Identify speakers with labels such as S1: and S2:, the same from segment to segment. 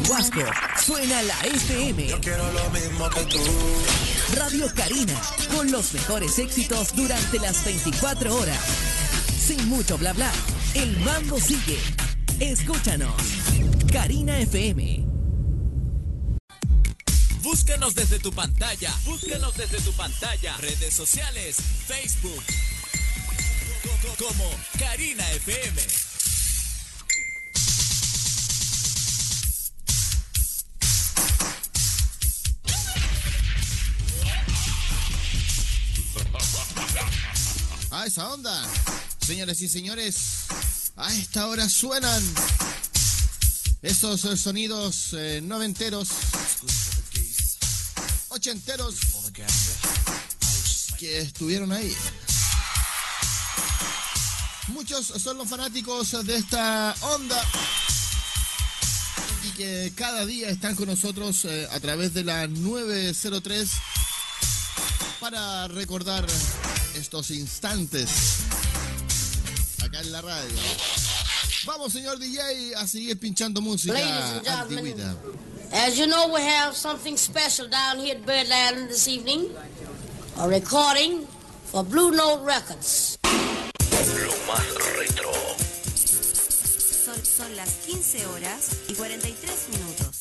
S1: En Huasco suena la FM.
S2: Yo quiero lo mismo que tú.
S1: Radio Karina, con los mejores éxitos durante las 24 horas. Sin mucho bla bla, el mambo sigue. Escúchanos. Karina FM.
S3: Búscanos desde tu pantalla. Búscanos desde tu pantalla. Redes sociales, Facebook. Como Karina FM.
S4: A esa onda, señores y señores, a esta hora suenan estos sonidos noventeros, ochenteros que estuvieron ahí. Muchos son los fanáticos de esta onda y que cada día están con nosotros a través de la 903 para recordar estos instantes acá en la radio. Vamos, señor DJ, a seguir pinchando música antigüita.
S5: As you know, we have something special down here at Birdland this evening. A recording for Blue Note Records.
S2: Lo más retro.
S6: Son las 15 horas y 43 minutos.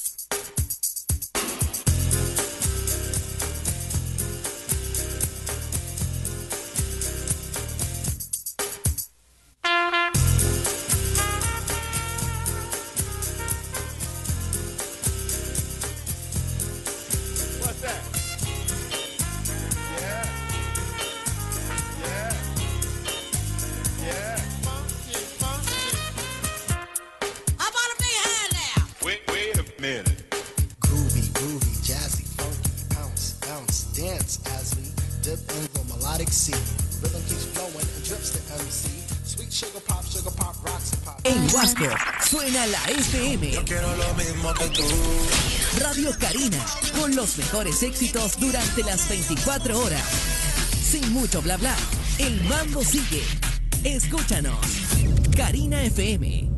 S1: En Huasco suena la FM.
S2: Yo quiero lo mismo que tú.
S1: Radio Karina, con los mejores éxitos durante las 24 horas. Sin mucho bla bla, el mambo sigue. Escúchanos. Karina FM.